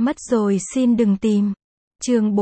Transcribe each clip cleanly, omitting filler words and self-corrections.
Mất rồi xin đừng tìm. Chương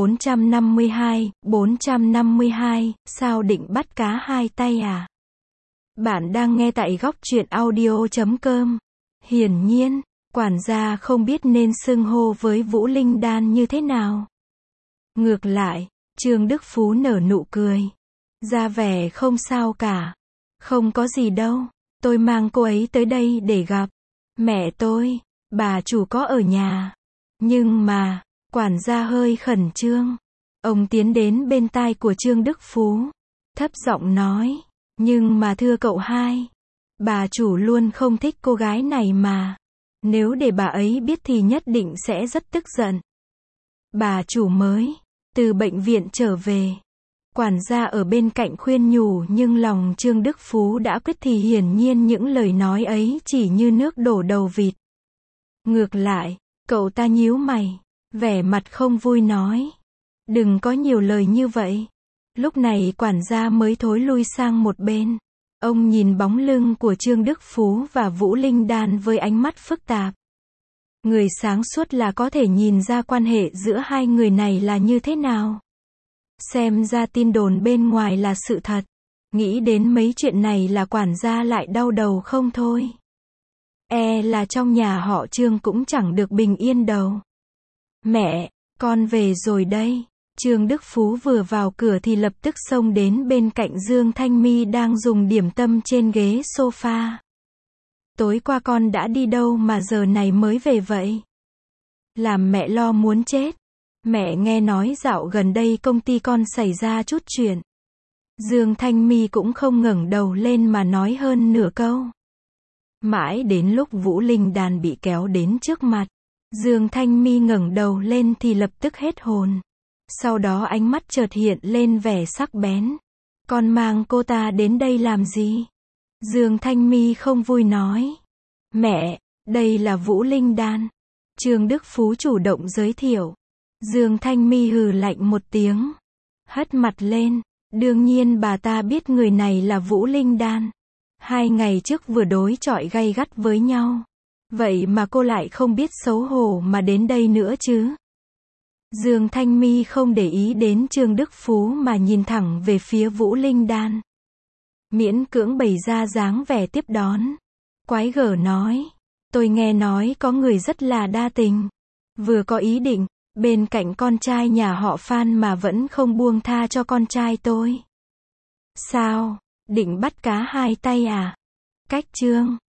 452, sao định bắt cá hai tay à? Bạn đang nghe tại góc truyện audio.com. Hiển nhiên, quản gia không biết nên xưng hô với Vũ Linh Đan như thế nào. Ngược lại, Trương Đức Phú nở nụ cười. Ra vẻ không sao cả. Không có gì đâu, tôi mang cô ấy tới đây để gặp mẹ tôi, bà chủ có ở nhà. Nhưng mà, quản gia hơi khẩn trương. Ông tiến đến bên tai của Trương Đức Phú, thấp giọng nói, nhưng mà thưa cậu hai, bà chủ luôn không thích cô gái này mà. Nếu để bà ấy biết thì nhất định sẽ rất tức giận. Bà chủ mới từ bệnh viện trở về. Quản gia ở bên cạnh khuyên nhủ nhưng lòng Trương Đức Phú đã quyết thì hiển nhiên những lời nói ấy chỉ như nước đổ đầu vịt. Ngược lại, cậu ta nhíu mày, vẻ mặt không vui nói. Đừng có nhiều lời như vậy. Lúc này quản gia mới thối lui sang một bên. Ông nhìn bóng lưng của Trương Đức Phú và Vũ Linh Đan với ánh mắt phức tạp. Người sáng suốt là có thể nhìn ra quan hệ giữa hai người này là như thế nào. Xem ra tin đồn bên ngoài là sự thật. Nghĩ đến mấy chuyện này là quản gia lại đau đầu không thôi. Là trong nhà họ Trương cũng chẳng được bình yên đâu. Mẹ, con về rồi đây. Trương Đức Phú vừa vào cửa thì lập tức xông đến bên cạnh Dương Thanh My đang dùng điểm tâm trên ghế sofa. Tối qua con đã đi đâu mà giờ này mới về vậy? Làm mẹ lo muốn chết. Mẹ nghe nói dạo gần đây công ty con xảy ra chút chuyện. Dương Thanh My cũng không ngẩng đầu lên mà nói hơn nửa câu. Mãi đến lúc Vũ Linh Đan bị kéo đến trước mặt, Dương Thanh My ngẩng đầu lên thì lập tức hết hồn. Sau đó ánh mắt chợt hiện lên vẻ sắc bén. Con mang cô ta đến đây làm gì? Dương Thanh My không vui nói. Mẹ, đây là Vũ Linh Đan. Trương Đức Phú chủ động giới thiệu. Dương Thanh My hừ lạnh một tiếng, hất mặt lên. Đương nhiên bà ta biết người này là Vũ Linh Đan. 2 ngày trước vừa đối chọi gay gắt với nhau. Vậy mà cô lại không biết xấu hổ mà đến đây nữa chứ? Dương Thanh My không để ý đến Trương Đức Phú mà nhìn thẳng về phía Vũ Linh Đan. Miễn cưỡng bày ra dáng vẻ tiếp đón. Quái gở nói, tôi nghe nói có người rất là đa tình. Vừa có ý định, bên cạnh con trai nhà họ Phan mà vẫn không buông tha cho con trai tôi. Sao, định bắt cá hai tay à? Cách Trương